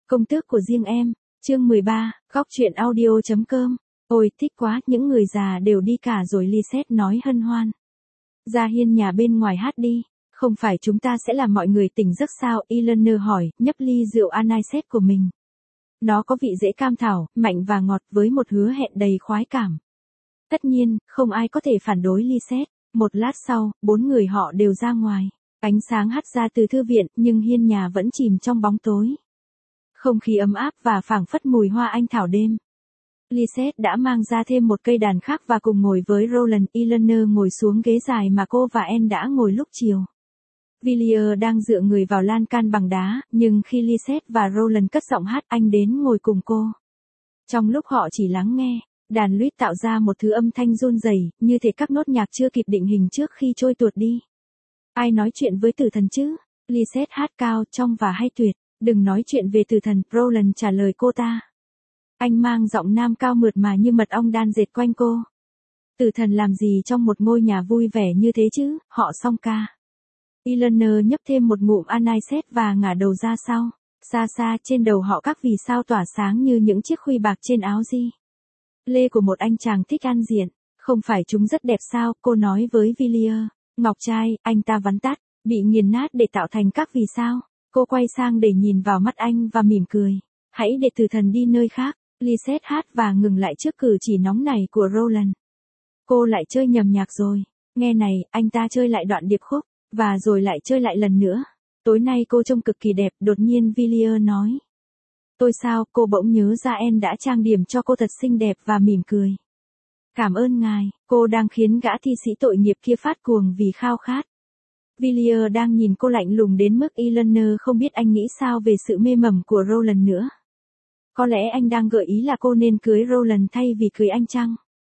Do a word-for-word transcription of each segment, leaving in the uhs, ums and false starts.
Công tước của riêng em, chương mười ba, góc truyện audio.com. Ôi, thích quá, những người già đều đi cả rồi, Lisette nói hân hoan. Ra hiên nhà bên ngoài hát đi, không phải chúng ta sẽ làm mọi người tỉnh giấc sao? Eleanor hỏi, nhấp ly rượu anisette của mình. Nó có vị dễ cam thảo, mạnh và ngọt với một hứa hẹn đầy khoái cảm. Tất nhiên, không ai có thể phản đối Lisette. Một lát sau, bốn người họ đều ra ngoài. Ánh sáng hắt ra từ thư viện, nhưng hiên nhà vẫn chìm trong bóng tối. Không khí ấm áp và phảng phất mùi hoa anh thảo đêm. Lisette đã mang ra thêm một cây đàn khác và cùng ngồi với Roland. Eleanor ngồi xuống ghế dài mà cô và Anne đã ngồi lúc chiều. Villiers đang dựa người vào lan can bằng đá, nhưng khi Lisette và Roland cất giọng hát, anh đến ngồi cùng cô. Trong lúc họ chỉ lắng nghe, đàn lute tạo ra một thứ âm thanh run rẩy, như thể các nốt nhạc chưa kịp định hình trước khi trôi tuột đi. Ai nói chuyện với tử thần chứ? Lisette hát cao, trong và hay tuyệt. Đừng nói chuyện về tử thần, Roland trả lời cô ta. Anh mang giọng nam cao mượt mà như mật ong đan dệt quanh cô. Tử thần làm gì trong một ngôi nhà vui vẻ như thế chứ? Họ song ca. Eleanor nhấp thêm một ngụm anisette và ngả đầu ra sau. Xa xa trên đầu họ các vì sao tỏa sáng như những chiếc khuy bạc trên áo di lê của một anh chàng thích ăn diện. Không phải chúng rất đẹp sao? Cô nói với Villiers. Ngọc trai, anh ta vắn tắt, bị nghiền nát để tạo thành các vì sao. Cô quay sang để nhìn vào mắt anh và mỉm cười. Hãy để tử thần đi nơi khác. Lisette hát và ngừng lại trước cử chỉ nóng nảy của Roland. Cô lại chơi nhầm nhạc rồi. Nghe này, anh ta chơi lại đoạn điệp khúc, và rồi lại chơi lại lần nữa. Tối nay cô trông cực kỳ đẹp, đột nhiên Villiers nói. Tôi sao? Cô bỗng nhớ ra Anne đã trang điểm cho cô thật xinh đẹp và mỉm cười. Cảm ơn ngài, cô đang khiến gã thi sĩ tội nghiệp kia phát cuồng vì khao khát. Villiers đang nhìn cô lạnh lùng đến mức Eleanor không biết anh nghĩ sao về sự mê mẩn của Roland nữa. Có lẽ anh đang gợi ý là cô nên cưới Roland thay vì cưới anh chăng?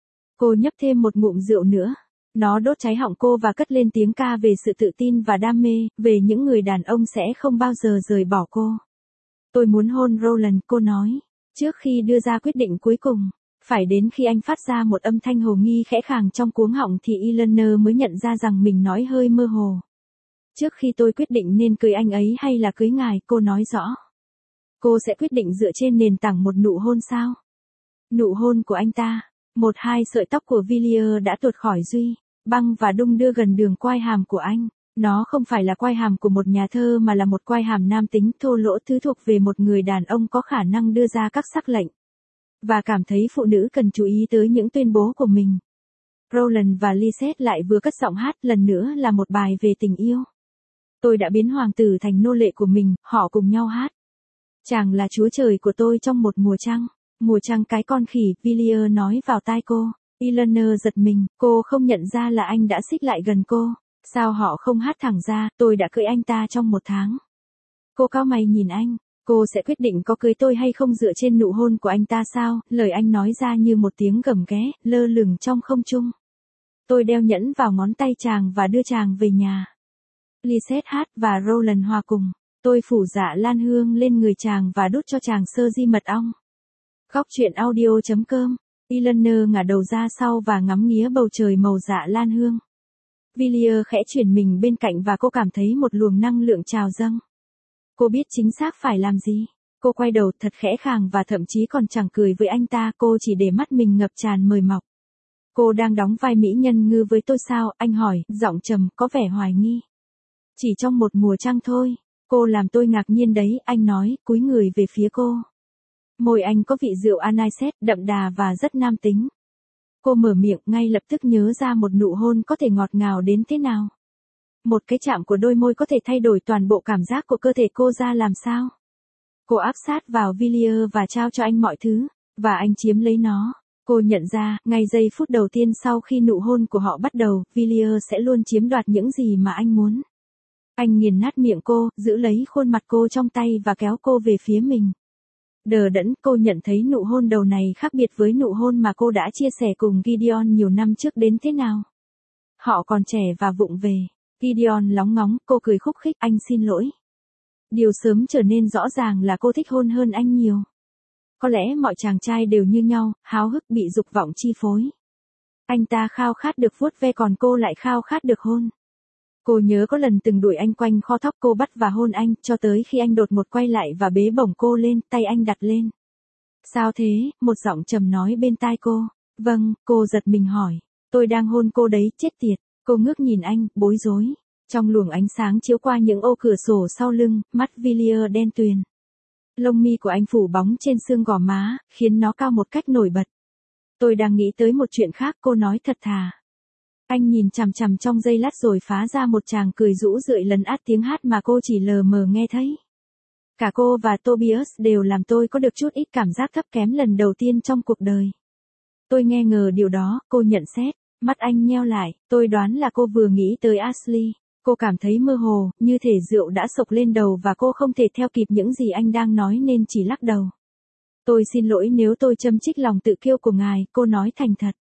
Cô nhấp thêm một ngụm rượu nữa. Nó đốt cháy họng cô và cất lên tiếng ca về sự tự tin và đam mê, về những người đàn ông sẽ không bao giờ rời bỏ cô. Tôi muốn hôn Roland, cô nói, trước khi đưa ra quyết định cuối cùng. Phải đến khi anh phát ra một âm thanh hồ nghi khẽ khàng trong cuống họng thì Eleanor mới nhận ra rằng mình nói hơi mơ hồ. Trước khi tôi quyết định nên cưới anh ấy hay là cưới ngài, cô nói rõ. Cô sẽ quyết định dựa trên nền tảng một nụ hôn sao? Nụ hôn của anh ta. Một hai sợi tóc của Villiers đã tuột khỏi Duy, băng và đung đưa gần đường quai hàm của anh. Nó không phải là quai hàm của một nhà thơ mà là một quai hàm nam tính thô lỗ thứ thuộc về một người đàn ông có khả năng đưa ra các sắc lệnh. Và cảm thấy phụ nữ cần chú ý tới những tuyên bố của mình. Roland và Lisette lại vừa cất giọng hát lần nữa là một bài về tình yêu. Tôi đã biến hoàng tử thành nô lệ của mình, họ cùng nhau hát. Chàng là chúa trời của tôi trong một mùa trăng. Mùa trăng cái con khỉ, Villiers nói vào tai cô. Eleanor giật mình, cô không nhận ra là anh đã xích lại gần cô. Sao họ không hát thẳng ra, tôi đã cưới anh ta trong một tháng. Cô cau mày nhìn anh. Cô sẽ quyết định có cưới tôi hay không dựa trên nụ hôn của anh ta sao? Lời anh nói ra như một tiếng gầm ghé, lơ lửng trong không trung. Tôi đeo nhẫn vào ngón tay chàng và đưa chàng về nhà. Lisette hát và Roland hòa cùng. Tôi phủ dạ lan hương lên người chàng và đút cho chàng sơ di mật ong. Góc truyện audio.com. Eleanor ngả đầu ra sau và ngắm nghía bầu trời màu dạ lan hương. Villiers khẽ chuyển mình bên cạnh và cô cảm thấy một luồng năng lượng trào dâng. Cô biết chính xác phải làm gì. Cô quay đầu thật khẽ khàng và thậm chí còn chẳng cười với anh ta, cô chỉ để mắt mình ngập tràn mời mọc. Cô đang đóng vai mỹ nhân ngư với tôi sao? Anh hỏi, giọng trầm, có vẻ hoài nghi. Chỉ trong một mùa trăng thôi. Cô làm tôi ngạc nhiên đấy, anh nói, cúi người về phía cô. Môi anh có vị rượu anisette đậm đà và rất nam tính. Cô mở miệng ngay lập tức nhớ ra một nụ hôn có thể ngọt ngào đến thế nào. Một cái chạm của đôi môi có thể thay đổi toàn bộ cảm giác của cơ thể cô ra làm sao. Cô áp sát vào Villiers và trao cho anh mọi thứ, và anh chiếm lấy nó. Cô nhận ra, ngay giây phút đầu tiên sau khi nụ hôn của họ bắt đầu, Villiers sẽ luôn chiếm đoạt những gì mà anh muốn. Anh nghiền nát miệng cô, giữ lấy khuôn mặt cô trong tay và kéo cô về phía mình. Đờ đẫn, cô nhận thấy nụ hôn đầu này khác biệt với nụ hôn mà cô đã chia sẻ cùng Gideon nhiều năm trước đến thế nào. Họ còn trẻ và vụng về. Gideon lóng ngóng, cô cười khúc khích, anh xin lỗi. Điều sớm trở nên rõ ràng là cô thích hôn hơn anh nhiều. Có lẽ mọi chàng trai đều như nhau, háo hức bị dục vọng chi phối. Anh ta khao khát được vuốt ve còn cô lại khao khát được hôn. Cô nhớ có lần từng đuổi anh quanh kho thóc cô bắt và hôn anh, cho tới khi anh đột ngột quay lại và bế bổng cô lên, tay anh đặt lên. Sao thế? Một giọng trầm nói bên tai cô. Vâng, cô giật mình hỏi. Tôi đang hôn cô đấy, chết tiệt. Cô ngước nhìn anh, bối rối. Trong luồng ánh sáng chiếu qua những ô cửa sổ sau lưng, mắt Villiers đen tuyền. Lông mi của anh phủ bóng trên xương gò má, khiến nó cao một cách nổi bật. Tôi đang nghĩ tới một chuyện khác, cô nói thật thà. Anh nhìn chằm chằm trong giây lát rồi phá ra một tràng cười rũ rượi lấn át tiếng hát mà cô chỉ lờ mờ nghe thấy. Cả cô và Tobias đều làm tôi có được chút ít cảm giác thấp kém lần đầu tiên trong cuộc đời. Tôi nghe ngờ điều đó, cô nhận xét. Mắt anh nheo lại, tôi đoán là cô vừa nghĩ tới Ashley. Cô cảm thấy mơ hồ, như thể rượu đã sộc lên đầu và cô không thể theo kịp những gì anh đang nói nên chỉ lắc đầu. Tôi xin lỗi nếu tôi châm chích lòng tự kiêu của ngài, cô nói thành thật.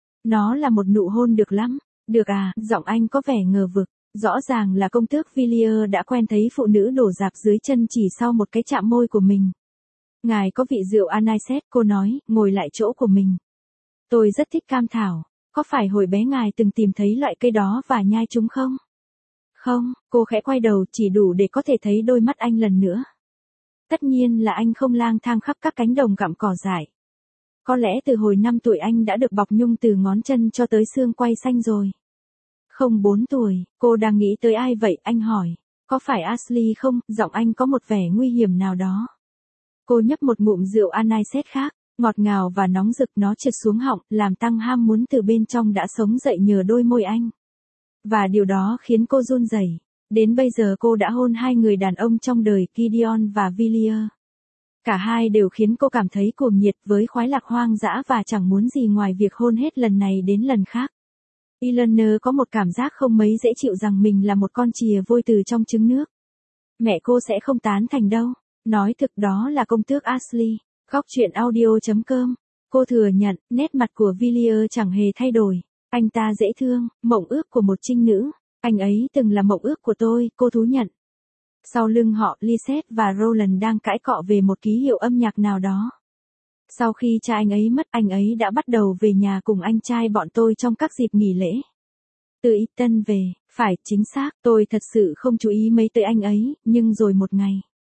Nó là một nụ hôn được lắm. Được à, giọng anh có vẻ ngờ vực. Rõ ràng là công tước Villiers đã quen thấy phụ nữ đổ rạp dưới chân chỉ sau một cái chạm môi của mình. Ngài có vị rượu anisette, cô nói, ngồi lại chỗ của mình. Tôi rất thích cam thảo. Có phải hồi bé ngài từng tìm thấy loại cây đó và nhai chúng không? Không, cô khẽ quay đầu chỉ đủ để có thể thấy đôi mắt anh lần nữa. Tất nhiên là anh không lang thang khắp các cánh đồng gặm cỏ dại. Có lẽ từ hồi năm tuổi anh đã được bọc nhung từ ngón chân cho tới xương quai xanh rồi. Không bốn tuổi, cô đang nghĩ tới ai vậy, anh hỏi. Có phải Ashley không, giọng anh có một vẻ nguy hiểm nào đó. Cô nhấp một ngụm rượu anisette khác, ngọt ngào và nóng rực, nó trượt xuống họng, làm tăng ham muốn từ bên trong đã sống dậy nhờ đôi môi anh. Và điều đó khiến cô run rẩy. Đến bây giờ cô đã hôn hai người đàn ông trong đời, Gideon và Villiers. Cả hai đều khiến cô cảm thấy cuồng nhiệt với khoái lạc hoang dã và chẳng muốn gì ngoài việc hôn hết lần này đến lần khác. Eleanor có một cảm giác không mấy dễ chịu rằng mình là một con chìa vôi từ trong trứng nước. Mẹ cô sẽ không tán thành đâu. Nói thực đó là công tước Ashley. Góc truyện audio chấm com. Cô thừa nhận, nét mặt của Villiers chẳng hề thay đổi. Anh ta dễ thương, mộng ước của một trinh nữ. Anh ấy từng là mộng ước của tôi, cô thú nhận. Sau lưng họ, Lisette và Roland đang cãi cọ về một ký hiệu âm nhạc nào đó. Sau khi cha anh ấy mất, anh ấy đã bắt đầu về nhà cùng anh trai bọn tôi trong các dịp nghỉ lễ. Từ Eton về, phải, chính xác, tôi thật sự không chú ý mấy tới anh ấy, nhưng rồi một ngày.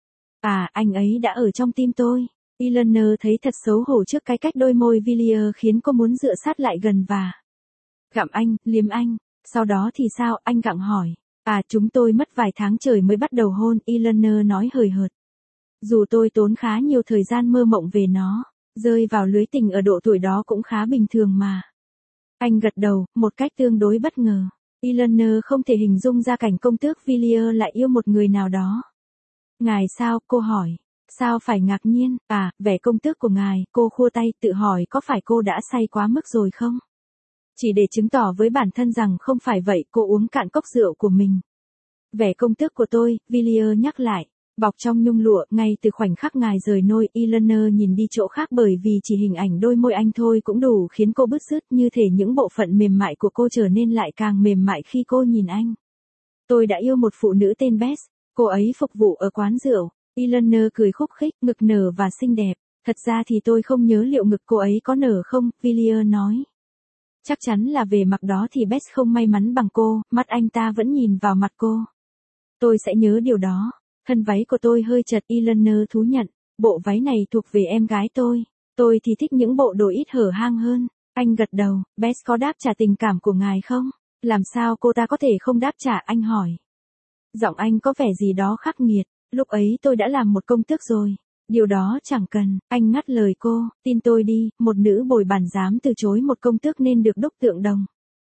À, anh ấy đã ở trong tim tôi. Eleanor thấy thật xấu hổ trước cái cách đôi môi Villiers khiến cô muốn dựa sát lại gần và gặm anh, liếm anh. Sau đó thì sao, anh gặng hỏi. À, chúng tôi mất vài tháng trời mới bắt đầu hôn, Eleanor nói hời hợt. Dù tôi tốn khá nhiều thời gian mơ mộng về nó, rơi vào lưới tình ở độ tuổi đó cũng khá bình thường mà. Anh gật đầu, một cách tương đối bất ngờ. Eleanor không thể hình dung ra cảnh công tước Villiers lại yêu một người nào đó. Ngài sao, cô hỏi. Sao phải ngạc nhiên, à, vẻ công tước của ngài, cô khua tay, tự hỏi có phải cô đã say quá mức rồi không? Chỉ để chứng tỏ với bản thân rằng không phải vậy, cô uống cạn cốc rượu của mình. Vẻ công tước của tôi, Villiers nhắc lại, bọc trong nhung lụa, ngay từ khoảnh khắc ngài rời nôi, Eleanor nhìn đi chỗ khác bởi vì chỉ hình ảnh đôi môi anh thôi cũng đủ khiến cô bứt rứt, như thể những bộ phận mềm mại của cô trở nên lại càng mềm mại khi cô nhìn anh. Tôi đã yêu một phụ nữ tên Bess, cô ấy phục vụ ở quán rượu. Eleanor cười khúc khích, ngực nở và xinh đẹp. Thật ra thì tôi không nhớ liệu ngực cô ấy có nở không, Villiers nói. Chắc chắn là về mặt đó thì Bess không may mắn bằng cô, mắt anh ta vẫn nhìn vào mặt cô. Tôi sẽ nhớ điều đó. Thân váy của tôi hơi chật, Eleanor thú nhận. Bộ váy này thuộc về em gái tôi. Tôi thì thích những bộ đồ ít hở hang hơn. Anh gật đầu, Bess có đáp trả tình cảm của ngài không? Làm sao cô ta có thể không đáp trả, anh hỏi. Giọng anh có vẻ gì đó khắc nghiệt. Lúc ấy tôi đã làm một công tước rồi. Điều đó chẳng cần, anh ngắt lời cô, tin tôi đi, một nữ bồi bàn dám từ chối một công tước nên được đúc tượng đồng.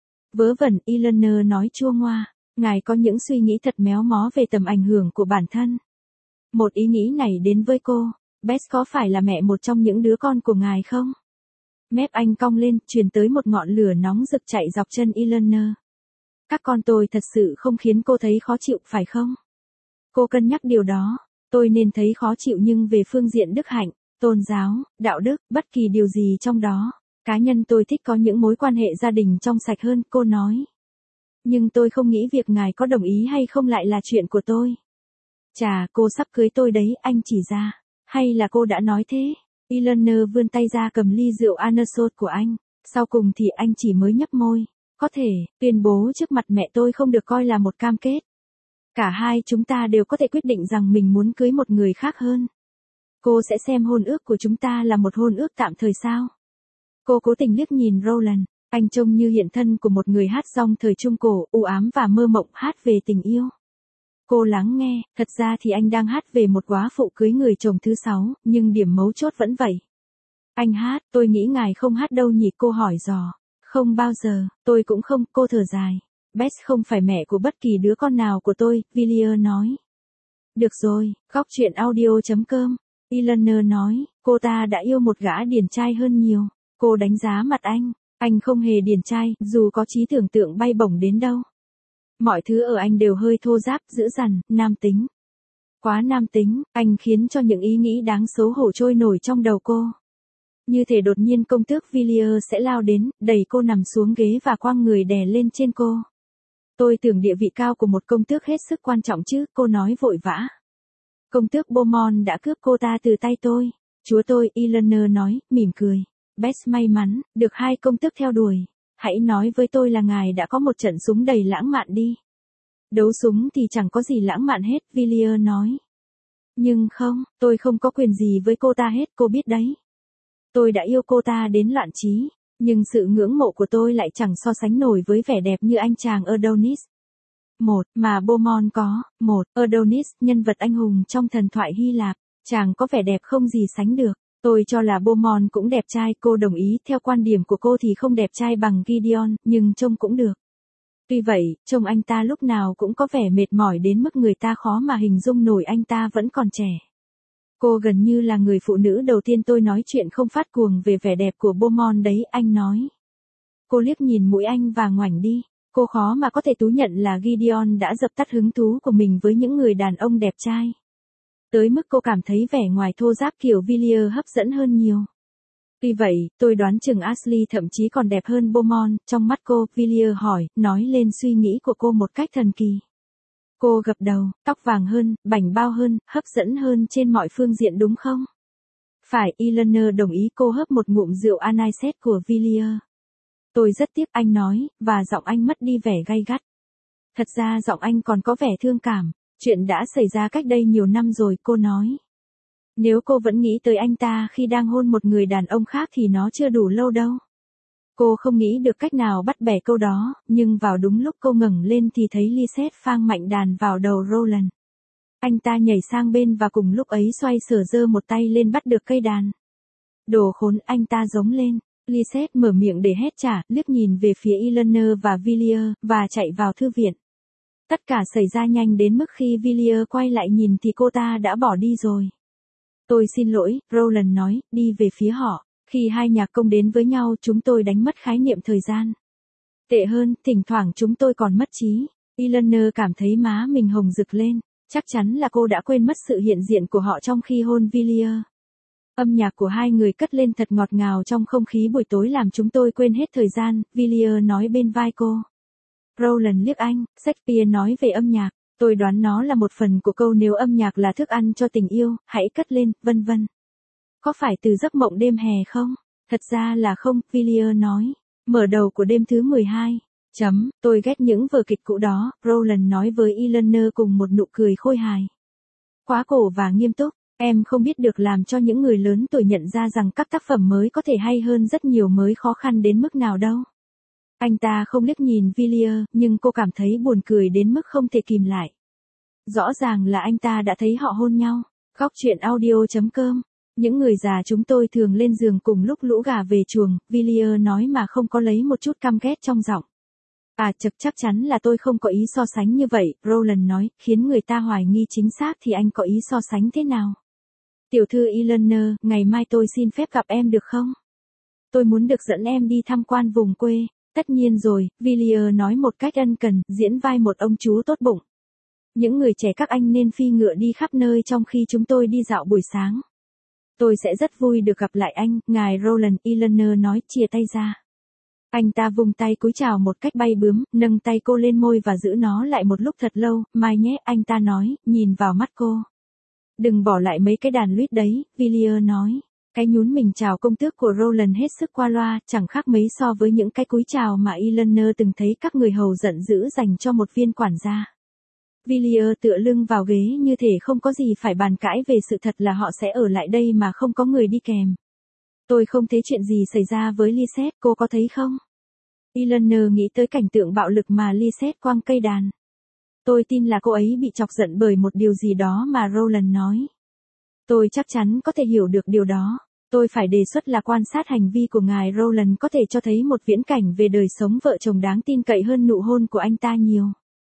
Vớ vẩn, Eleanor nói chua ngoa, ngài có những suy nghĩ thật méo mó về tầm ảnh hưởng của bản thân. Một ý nghĩ này đến với cô, Bess có phải là mẹ một trong những đứa con của ngài không? Mép anh cong lên, truyền tới một ngọn lửa nóng rực chạy dọc chân Eleanor. Các con tôi thật sự không khiến cô thấy khó chịu, phải không? Cô cân nhắc điều đó. Tôi nên thấy khó chịu nhưng về phương diện đức hạnh, tôn giáo, đạo đức, bất kỳ điều gì trong đó. Cá nhân tôi thích có những mối quan hệ gia đình trong sạch hơn, cô nói. Nhưng tôi không nghĩ việc ngài có đồng ý hay không lại là chuyện của tôi. Chà, cô sắp cưới tôi đấy, anh chỉ ra. Hay là cô đã nói thế? Eleanor vươn tay ra cầm ly rượu Anisot của anh. Sau cùng thì anh chỉ mới nhấp môi. Có thể, tuyên bố trước mặt mẹ tôi không được coi là một cam kết. Cả hai chúng ta đều có thể quyết định rằng mình muốn cưới một người khác hơn. Cô sẽ xem hôn ước của chúng ta là một hôn ước tạm thời sao? Cô cố tình liếc nhìn Roland, anh trông như hiện thân của một người hát dong thời Trung Cổ, u ám và mơ mộng hát về tình yêu. Cô lắng nghe, thật ra thì anh đang hát về một góa phụ cưới người chồng thứ sáu, nhưng điểm mấu chốt vẫn vậy. Anh hát, tôi nghĩ ngài không hát đâu nhỉ, cô hỏi dò. Không bao giờ, tôi cũng không, cô thở dài. Bess không phải mẹ của bất kỳ đứa con nào của tôi, Villiers nói. Được rồi, góc chuyện audio chấm com. Eleanor nói, cô ta đã yêu một gã điển trai hơn nhiều. Cô đánh giá mặt anh, anh không hề điển trai, dù có trí tưởng tượng bay bổng đến đâu. Mọi thứ ở anh đều hơi thô ráp, dữ dằn, nam tính. Quá nam tính, anh khiến cho những ý nghĩ đáng xấu hổ trôi nổi trong đầu cô. Như thể đột nhiên công tước Villiers sẽ lao đến, đẩy cô nằm xuống ghế và quăng người đè lên trên cô. Tôi tưởng địa vị cao của một công tước hết sức quan trọng chứ, cô nói vội vã. Công tước Beaumont đã cướp cô ta từ tay tôi. Chúa tôi, Eleanor nói, mỉm cười. Bess may mắn, được hai công tước theo đuổi. Hãy nói với tôi là ngài đã có một trận súng đầy lãng mạn đi. Đấu súng thì chẳng có gì lãng mạn hết, Villiers nói. Nhưng không, tôi không có quyền gì với cô ta hết, cô biết đấy. Tôi đã yêu cô ta đến loạn trí, nhưng sự ngưỡng mộ của tôi lại chẳng so sánh nổi với vẻ đẹp như anh chàng Adonis. Một, mà Beaumont có, một, Adonis, nhân vật anh hùng trong thần thoại Hy Lạp, chàng có vẻ đẹp không gì sánh được. Tôi cho là Beaumont cũng đẹp trai, cô đồng ý, theo quan điểm của cô thì không đẹp trai bằng Gideon, nhưng trông cũng được. Tuy vậy, trông anh ta lúc nào cũng có vẻ mệt mỏi đến mức người ta khó mà hình dung nổi anh ta vẫn còn trẻ. Cô gần như là người phụ nữ đầu tiên tôi nói chuyện không phát cuồng về vẻ đẹp của Beaumont đấy, anh nói. Cô liếc nhìn mũi anh và ngoảnh đi. Cô khó mà có thể thú nhận là Gideon đã dập tắt hứng thú của mình với những người đàn ông đẹp trai. Tới mức cô cảm thấy vẻ ngoài thô ráp kiểu Villiers hấp dẫn hơn nhiều. Tuy vậy, tôi đoán chừng Ashley thậm chí còn đẹp hơn Beaumont, trong mắt cô, Villiers hỏi, nói lên suy nghĩ của cô một cách thần kỳ. Cô gật đầu, tóc vàng hơn, bảnh bao hơn, hấp dẫn hơn trên mọi phương diện đúng không? Phải, Eleanor đồng ý, cô hớp một ngụm rượu anisette của Villiers. Tôi rất tiếc, anh nói, và giọng anh mất đi vẻ gay gắt. Thật ra giọng anh còn có vẻ thương cảm, chuyện đã xảy ra cách đây nhiều năm rồi, cô nói. Nếu cô vẫn nghĩ tới anh ta khi đang hôn một người đàn ông khác thì nó chưa đủ lâu đâu. Cô không nghĩ được cách nào bắt bẻ câu đó, nhưng vào đúng lúc cô ngẩng lên thì thấy Lisette phang mạnh đàn vào đầu Roland. Anh ta nhảy sang bên và cùng lúc ấy xoay sở giơ một tay lên bắt được cây đàn. Đồ khốn, anh ta giống lên. Lisette mở miệng để hét trả, liếc nhìn về phía Eleanor và Villiers, và chạy vào thư viện. Tất cả xảy ra nhanh đến mức khi Villiers quay lại nhìn thì cô ta đã bỏ đi rồi. Tôi xin lỗi, Roland nói, đi về phía họ. Khi hai nhạc công đến với nhau chúng tôi đánh mất khái niệm thời gian. Tệ hơn, thỉnh thoảng chúng tôi còn mất trí. Eleanor cảm thấy má mình hồng rực lên. Chắc chắn là cô đã quên mất sự hiện diện của họ trong khi hôn Villiers. Âm nhạc của hai người cất lên thật ngọt ngào trong không khí buổi tối làm chúng tôi quên hết thời gian, Villiers nói bên vai cô. Roland liếc anh, Shakespeare nói về âm nhạc, tôi đoán nó là một phần của câu nếu âm nhạc là thức ăn cho tình yêu, hãy cất lên, vân vân. Có phải từ giấc mộng đêm hè không? Thật ra là không, Villiers nói. Mở đầu của đêm thứ mười hai. Chấm, tôi ghét những vở kịch cũ đó, Roland nói với Eleanor cùng một nụ cười khôi hài. Quá cổ và nghiêm túc, em không biết được làm cho những người lớn tuổi nhận ra rằng các tác phẩm mới có thể hay hơn rất nhiều mới khó khăn đến mức nào đâu. Anh ta không liếc nhìn Villiers, nhưng cô cảm thấy buồn cười đến mức không thể kìm lại. Rõ ràng là anh ta đã thấy họ hôn nhau. Góc chuyện audio chấm com. Những người già chúng tôi thường lên giường cùng lúc lũ gà về chuồng, Villiers nói mà không có lấy một chút căm ghét trong giọng. À chật, chắc chắn là tôi không có ý so sánh như vậy, Roland nói, khiến người ta hoài nghi chính xác thì anh có ý so sánh thế nào? Tiểu thư Eleanor, ngày mai tôi xin phép gặp em được không? Tôi muốn được dẫn em đi tham quan vùng quê. Tất nhiên rồi, Villiers nói một cách ân cần, diễn vai một ông chú tốt bụng. Những người trẻ các anh nên phi ngựa đi khắp nơi trong khi chúng tôi đi dạo buổi sáng. Tôi sẽ rất vui được gặp lại anh, ngài Roland, Eleanor nói, chia tay ra. Anh ta vung tay cúi chào một cách bay bướm, nâng tay cô lên môi và giữ nó lại một lúc thật lâu, mai nhé, anh ta nói, nhìn vào mắt cô. Đừng bỏ lại mấy cái đàn luyết đấy, Villiers nói. Cái nhún mình chào công tước của Roland hết sức qua loa, chẳng khác mấy so với những cái cúi chào mà Eleanor từng thấy các người hầu giận dữ dành cho một viên quản gia. Villiers tựa lưng vào ghế như thể không có gì phải bàn cãi về sự thật là họ sẽ ở lại đây mà không có người đi kèm. Tôi không thấy chuyện gì xảy ra với Lisette, cô có thấy không? Eleanor nghĩ tới cảnh tượng bạo lực mà Lisette quăng cây đàn. Tôi tin là cô ấy bị chọc giận bởi một điều gì đó mà Roland nói. Tôi chắc chắn có thể hiểu được điều đó. Tôi phải đề xuất là quan sát hành vi của ngài Roland có thể cho thấy một viễn cảnh về đời sống vợ chồng đáng tin cậy hơn nụ hôn của anh ta nhiều.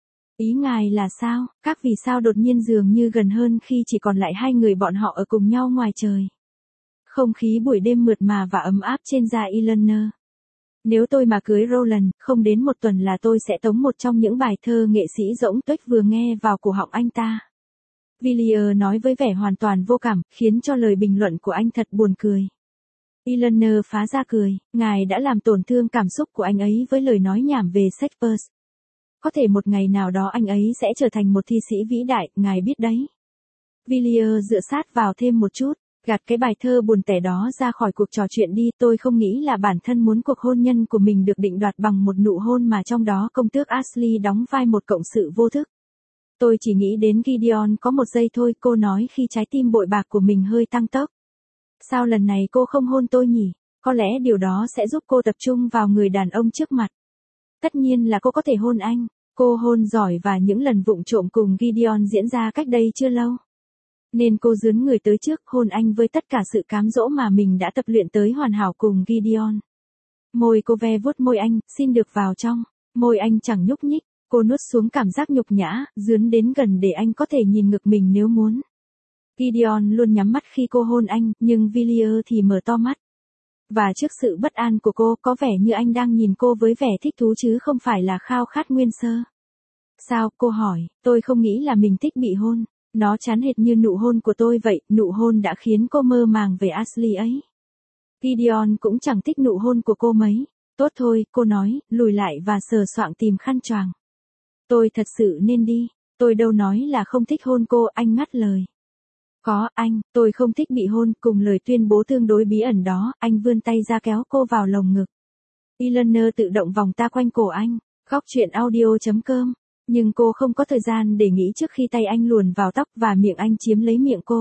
Ý ngài là sao? Các vì sao đột nhiên dường như gần hơn khi chỉ còn lại hai người bọn họ ở cùng nhau ngoài trời. Không khí buổi đêm mượt mà và ấm áp trên da Eleanor. Nếu tôi mà cưới Roland, không đến một tuần là tôi sẽ tống một trong những bài thơ nghệ sĩ rỗng tuếch vừa nghe vào cổ họng anh ta. Villiers nói với vẻ hoàn toàn vô cảm, khiến cho lời bình luận của anh thật buồn cười. Eleanor phá ra cười, ngài đã làm tổn thương cảm xúc của anh ấy với lời nói nhảm về Shakespeare. Có thể một ngày nào đó anh ấy sẽ trở thành một thi sĩ vĩ đại, ngài biết đấy. Villiers dựa sát vào thêm một chút, gạt cái bài thơ buồn tẻ đó ra khỏi cuộc trò chuyện đi. Tôi không nghĩ là bản thân muốn cuộc hôn nhân của mình được định đoạt bằng một nụ hôn mà trong đó công tước Ashley đóng vai một cộng sự vô thức. Tôi chỉ nghĩ đến Gideon có một giây thôi, cô nói khi trái tim bội bạc của mình hơi tăng tốc. Sao lần này cô không hôn tôi nhỉ? Có lẽ điều đó sẽ giúp cô tập trung vào người đàn ông trước mặt. Tất nhiên là cô có thể hôn anh. Cô hôn giỏi và những lần vụng trộm cùng Gideon diễn ra cách đây chưa lâu. Nên cô dướn người tới trước hôn anh với tất cả sự cám dỗ mà mình đã tập luyện tới hoàn hảo cùng Gideon. Môi cô ve vuốt môi anh, xin được vào trong. Môi anh chẳng nhúc nhích. Cô nuốt xuống cảm giác nhục nhã, dướn đến gần để anh có thể nhìn ngực mình nếu muốn. Gideon luôn nhắm mắt khi cô hôn anh, nhưng Villiers thì mở to mắt. Và trước sự bất an của cô, có vẻ như anh đang nhìn cô với vẻ thích thú chứ không phải là khao khát nguyên sơ. Sao, cô hỏi, tôi không nghĩ là mình thích bị hôn. Nó chán hệt như nụ hôn của tôi vậy, nụ hôn đã khiến cô mơ màng về Ashley ấy. Gideon cũng chẳng thích nụ hôn của cô mấy. Tốt thôi, cô nói, lùi lại và sờ soạng tìm khăn choàng. Tôi thật sự nên đi. Tôi đâu nói là không thích hôn cô, anh ngắt lời. Có, anh, tôi không thích bị hôn. Cùng lời tuyên bố tương đối bí ẩn đó, anh vươn tay ra kéo cô vào lồng ngực. Eleanor tự động vòng ta quanh cổ anh. Góc chuyện audio chấm com. Nhưng cô không có thời gian để nghĩ trước khi tay anh luồn vào tóc và miệng anh chiếm lấy miệng cô.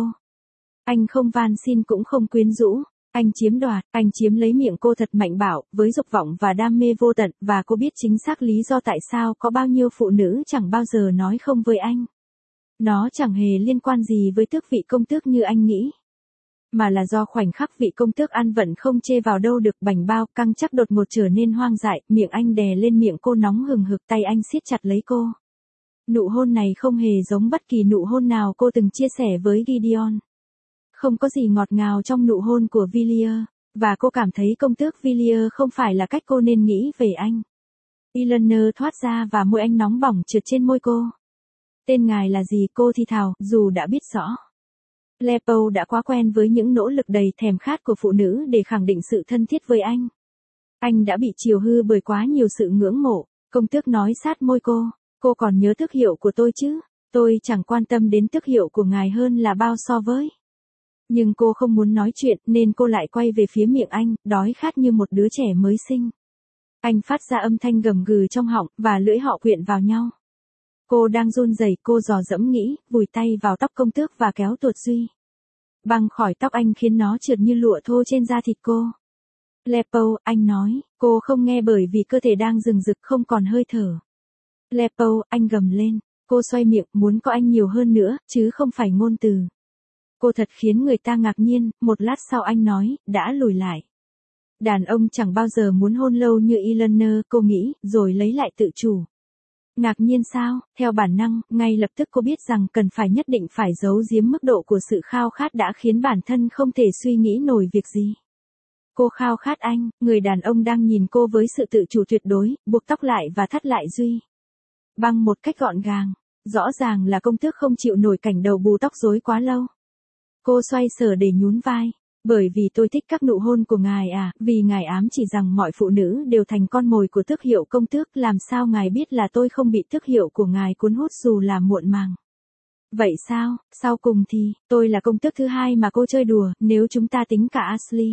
Anh không van xin cũng không quyến rũ. Anh chiếm đoạt, anh chiếm lấy miệng cô thật mạnh bạo, với dục vọng và đam mê vô tận, và cô biết chính xác lý do tại sao có bao nhiêu phụ nữ chẳng bao giờ nói không với anh. Nó chẳng hề liên quan gì với tước vị công tước như anh nghĩ. Mà là do khoảnh khắc vị công tước ăn vận không chê vào đâu được, bảnh bao, căng chắc đột ngột trở nên hoang dại, miệng anh đè lên miệng cô nóng hừng hực, tay anh siết chặt lấy cô. Nụ hôn này không hề giống bất kỳ nụ hôn nào cô từng chia sẻ với Gideon. Không có gì ngọt ngào trong nụ hôn của Villiers, và cô cảm thấy công tước Villiers không phải là cách cô nên nghĩ về anh. Eleanor thoát ra và môi anh nóng bỏng trượt trên môi cô. Tên ngài là gì, cô thì thào, dù đã biết rõ. Leopold đã quá quen với những nỗ lực đầy thèm khát của phụ nữ để khẳng định sự thân thiết với anh. Anh đã bị chiều hư bởi quá nhiều sự ngưỡng mộ. Công tước nói sát môi cô, cô còn nhớ tước hiệu của tôi chứ? Tôi chẳng quan tâm đến tước hiệu của ngài hơn là bao so với. Nhưng cô không muốn nói chuyện nên cô lại quay về phía miệng anh, đói khát như một đứa trẻ mới sinh. Anh phát ra âm thanh gầm gừ trong họng và lưỡi họ quyện vào nhau. Cô đang run rẩy, cô dò dẫm nghĩ, vùi tay vào tóc công tước và kéo tuột Duy băng khỏi tóc anh khiến nó trượt như lụa thô trên da thịt cô. Leopold, anh nói, cô không nghe bởi vì cơ thể đang rừng rực không còn hơi thở. Leopold, anh gầm lên, cô xoay miệng, muốn có anh nhiều hơn nữa, chứ không phải ngôn từ. Cô thật khiến người ta ngạc nhiên, một lát sau anh nói, đã lùi lại. Đàn ông chẳng bao giờ muốn hôn lâu như Eleanor, cô nghĩ, rồi lấy lại tự chủ. Ngạc nhiên sao, theo bản năng, ngay lập tức cô biết rằng cần phải nhất định phải giấu giếm mức độ của sự khao khát đã khiến bản thân không thể suy nghĩ nổi việc gì. Cô khao khát anh, người đàn ông đang nhìn cô với sự tự chủ tuyệt đối, buộc tóc lại và thắt lại Duy băng một cách gọn gàng. Rõ ràng là công tước không chịu nổi cảnh đầu bù tóc rối quá lâu. Cô xoay sở để nhún vai. Bởi vì tôi thích các nụ hôn của ngài à, vì ngài ám chỉ rằng mọi phụ nữ đều thành con mồi của tước hiệu công tước, làm sao ngài biết là tôi không bị tước hiệu của ngài cuốn hút dù là muộn màng. Vậy sao, sau cùng thì, tôi là công tước thứ hai mà cô chơi đùa, nếu chúng ta tính cả Ashley.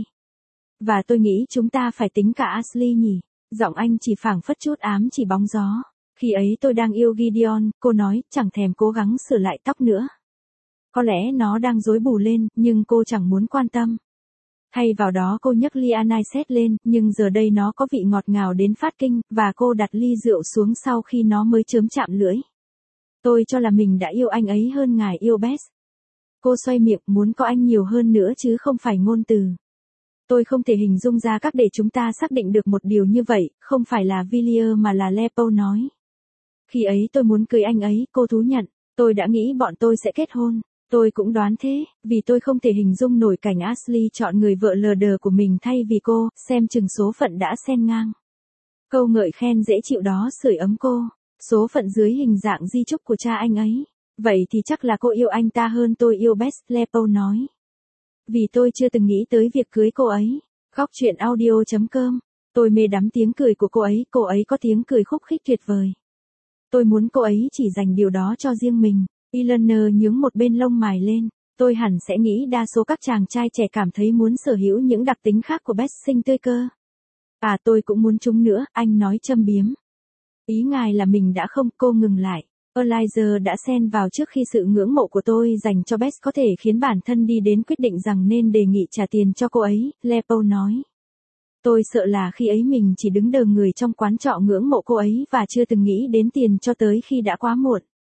Và tôi nghĩ chúng ta phải tính cả Ashley nhỉ. Giọng anh chỉ phảng phất chút ám chỉ bóng gió. Khi ấy tôi đang yêu Gideon, cô nói, chẳng thèm cố gắng sửa lại tóc nữa. Có lẽ nó đang rối bù lên, nhưng cô chẳng muốn quan tâm. Thay vào đó cô nhấc ly anisette lên, nhưng giờ đây nó có vị ngọt ngào đến phát kinh, và cô đặt ly rượu xuống sau khi nó mới chớm chạm lưỡi. Tôi cho là mình đã yêu anh ấy hơn ngài yêu Bess. Cô xoay miệng, muốn có anh nhiều hơn nữa chứ không phải ngôn từ. Tôi không thể hình dung ra các để chúng ta xác định được một điều như vậy, không phải là Villiers mà là Lepo nói. Khi ấy tôi muốn cưới anh ấy, cô thú nhận, tôi đã nghĩ bọn tôi sẽ kết hôn. Tôi cũng đoán thế, vì tôi không thể hình dung nổi cảnh Ashley chọn người vợ lờ đờ của mình thay vì cô, xem chừng số phận đã xen ngang. Câu ngợi khen dễ chịu đó sưởi ấm cô, số phận dưới hình dạng di chúc của cha anh ấy. Vậy thì chắc là cô yêu anh ta hơn tôi yêu Bess, Lepo nói. Vì tôi chưa từng nghĩ tới việc cưới cô ấy. Góc chuyện audio chấm com. Tôi mê đắm tiếng cười của cô ấy, cô ấy có tiếng cười khúc khích tuyệt vời. Tôi muốn cô ấy chỉ dành điều đó cho riêng mình. Eleanor nhướng một bên lông mày lên. Tôi hẳn sẽ nghĩ đa số các chàng trai trẻ cảm thấy muốn sở hữu những đặc tính khác của Bess xinh tươi cơ. À tôi cũng muốn chúng nữa, anh nói châm biếm. Ý ngài là mình đã không, cô ngừng lại. Eliza đã xen vào trước khi sự ngưỡng mộ của tôi dành cho Bess có thể khiến bản thân đi đến quyết định rằng nên đề nghị trả tiền cho cô ấy, Lepo nói. Tôi sợ là khi ấy mình chỉ đứng đờ người trong quán trọ ngưỡng mộ cô ấy và chưa từng nghĩ đến tiền cho tới khi đã quá muộn.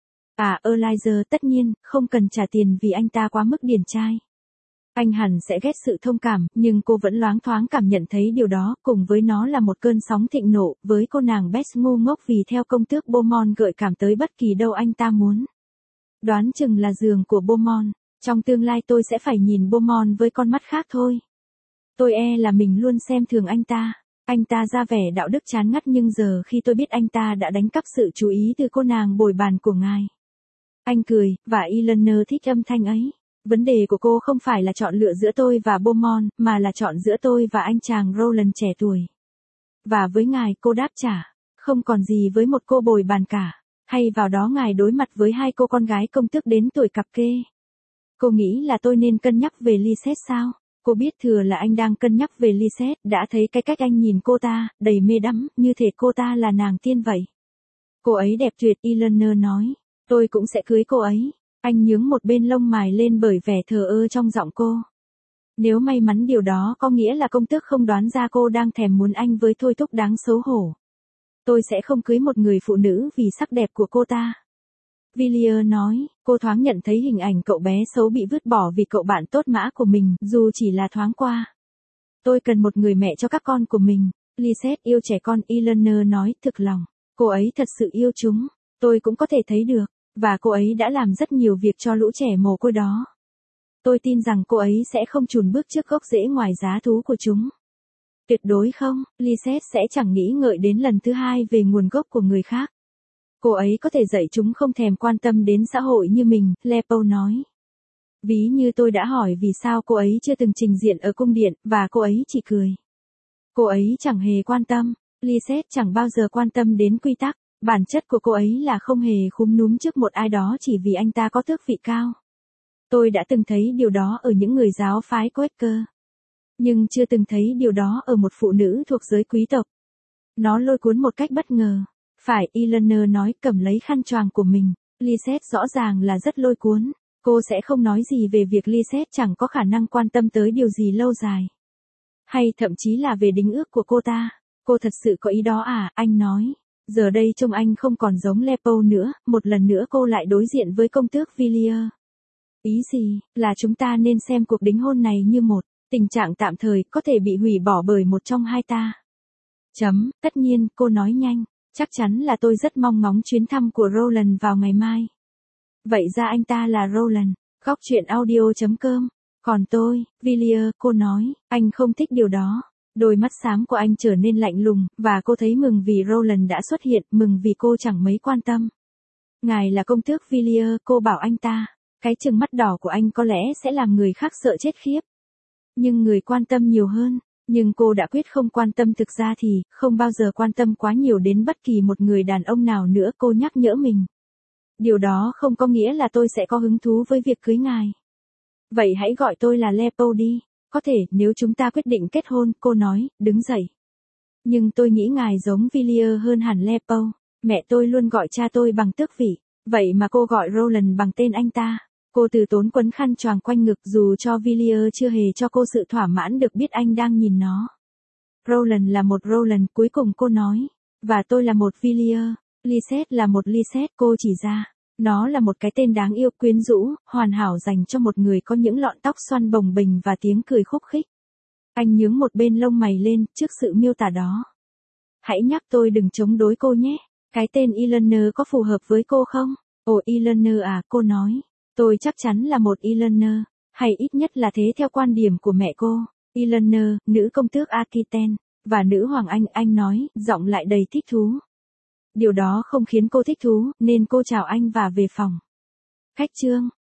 À, Eliza tất nhiên, không cần trả tiền vì anh ta quá mức điển trai. Anh hẳn sẽ ghét sự thông cảm, nhưng cô vẫn loáng thoáng cảm nhận thấy điều đó, cùng với nó là một cơn sóng thịnh nộ, với cô nàng Bess ngu ngốc vì theo công tước Beaumont gợi cảm tới bất kỳ đâu anh ta muốn. Đoán chừng là giường của Beaumont, trong tương lai tôi sẽ phải nhìn Beaumont với con mắt khác thôi. Tôi e là mình luôn xem thường anh ta. Anh ta ra vẻ đạo đức chán ngắt nhưng giờ khi tôi biết anh ta đã đánh cắp sự chú ý từ cô nàng bồi bàn của ngài. Anh cười, và Eleanor thích âm thanh ấy. Vấn đề của cô không phải là chọn lựa giữa tôi và Beaumont, mà là chọn giữa tôi và anh chàng Rowland trẻ tuổi. Và với ngài, cô đáp trả, không còn gì với một cô bồi bàn cả. Hay vào đó ngài đối mặt với hai cô con gái công tước đến tuổi cặp kê. Cô nghĩ là tôi nên cân nhắc về Lisette sao? Cô biết thừa là anh đang cân nhắc về Lisette, đã thấy cái cách anh nhìn cô ta, đầy mê đắm, như thể cô ta là nàng tiên vậy. Cô ấy đẹp tuyệt, Eleanor nói. Tôi cũng sẽ cưới cô ấy. Anh nhướng một bên lông mày lên bởi vẻ thờ ơ trong giọng cô. Nếu may mắn điều đó có nghĩa là công tước không đoán ra cô đang thèm muốn anh với thôi thúc đáng xấu hổ. Tôi sẽ không cưới một người phụ nữ vì sắc đẹp của cô ta. Villiers nói, cô thoáng nhận thấy hình ảnh cậu bé xấu bị vứt bỏ vì cậu bạn tốt mã của mình, dù chỉ là thoáng qua. Tôi cần một người mẹ cho các con của mình. Lisette yêu trẻ con, Eleanor nói, thực lòng. Cô ấy thật sự yêu chúng. Tôi cũng có thể thấy được. Và cô ấy đã làm rất nhiều việc cho lũ trẻ mồ côi đó. Tôi tin rằng cô ấy sẽ không chùn bước trước gốc rễ ngoài giá thú của chúng. Tuyệt đối không, Lisette sẽ chẳng nghĩ ngợi đến lần thứ hai về nguồn gốc của người khác. Cô ấy có thể dạy chúng không thèm quan tâm đến xã hội như mình, Lepo nói. Ví như tôi đã hỏi vì sao cô ấy chưa từng trình diện ở cung điện, và cô ấy chỉ cười. Cô ấy chẳng hề quan tâm, Lisette chẳng bao giờ quan tâm đến quy tắc. Bản chất của cô ấy là không hề khúm núm trước một ai đó chỉ vì anh ta có tước vị cao. Tôi đã từng thấy điều đó ở những người giáo phái Quaker. Nhưng chưa từng thấy điều đó ở một phụ nữ thuộc giới quý tộc. Nó lôi cuốn một cách bất ngờ. Phải, Eleanor nói, cầm lấy khăn choàng của mình. Lisette rõ ràng là rất lôi cuốn. Cô sẽ không nói gì về việc Lisette chẳng có khả năng quan tâm tới điều gì lâu dài. Hay thậm chí là về đính ước của cô ta. Cô thật sự có ý đó à, anh nói. Giờ đây trông anh không còn giống Lepo nữa, một lần nữa cô lại đối diện với công tước Villiers. Ý gì, là chúng ta nên xem cuộc đính hôn này như một tình trạng tạm thời, có thể bị hủy bỏ bởi một trong hai ta. Chấm, tất nhiên, cô nói nhanh, chắc chắn là tôi rất mong ngóng chuyến thăm của Rowland vào ngày mai. Vậy ra anh ta là Rowland, góc chuyện audio chấm com. Còn tôi, Villiers, cô nói, anh không thích điều đó. Đôi mắt xám của anh trở nên lạnh lùng, và cô thấy mừng vì Rowland đã xuất hiện, mừng vì cô chẳng mấy quan tâm. Ngài là công tước Villiers, cô bảo anh ta. Cái trừng mắt đỏ của anh có lẽ sẽ làm người khác sợ chết khiếp. Nhưng người quan tâm nhiều hơn. Nhưng cô đã quyết không quan tâm, thực ra thì, không bao giờ quan tâm quá nhiều đến bất kỳ một người đàn ông nào nữa, cô nhắc nhở mình. Điều đó không có nghĩa là tôi sẽ có hứng thú với việc cưới ngài. Vậy hãy gọi tôi là Lepo đi. Có thể, nếu chúng ta quyết định kết hôn, cô nói, đứng dậy. Nhưng tôi nghĩ ngài giống Villiers hơn hẳn Lepo. Mẹ tôi luôn gọi cha tôi bằng tước vị. Vậy mà cô gọi Roland bằng tên anh ta. Cô từ tốn quấn khăn choàng quanh ngực dù cho Villiers chưa hề cho cô sự thỏa mãn được biết anh đang nhìn nó. Roland là một Roland, cuối cùng cô nói. Và tôi là một Villiers. Lisette là một Lisette, cô chỉ ra. Nó là một cái tên đáng yêu, quyến rũ, hoàn hảo dành cho một người có những lọn tóc xoăn bồng bềnh và tiếng cười khúc khích. Anh nhướng một bên lông mày lên trước sự miêu tả đó. Hãy nhắc tôi đừng chống đối cô nhé. Cái tên Eleanor có phù hợp với cô không? Ồ Eleanor à, cô nói. Tôi chắc chắn là một Eleanor, hay ít nhất là thế theo quan điểm của mẹ cô. Eleanor, nữ công tước Aquitaine, và nữ hoàng Anh, anh nói, giọng lại đầy thích thú. Điều đó không khiến cô thích thú, nên cô chào anh và về phòng. Khách trương.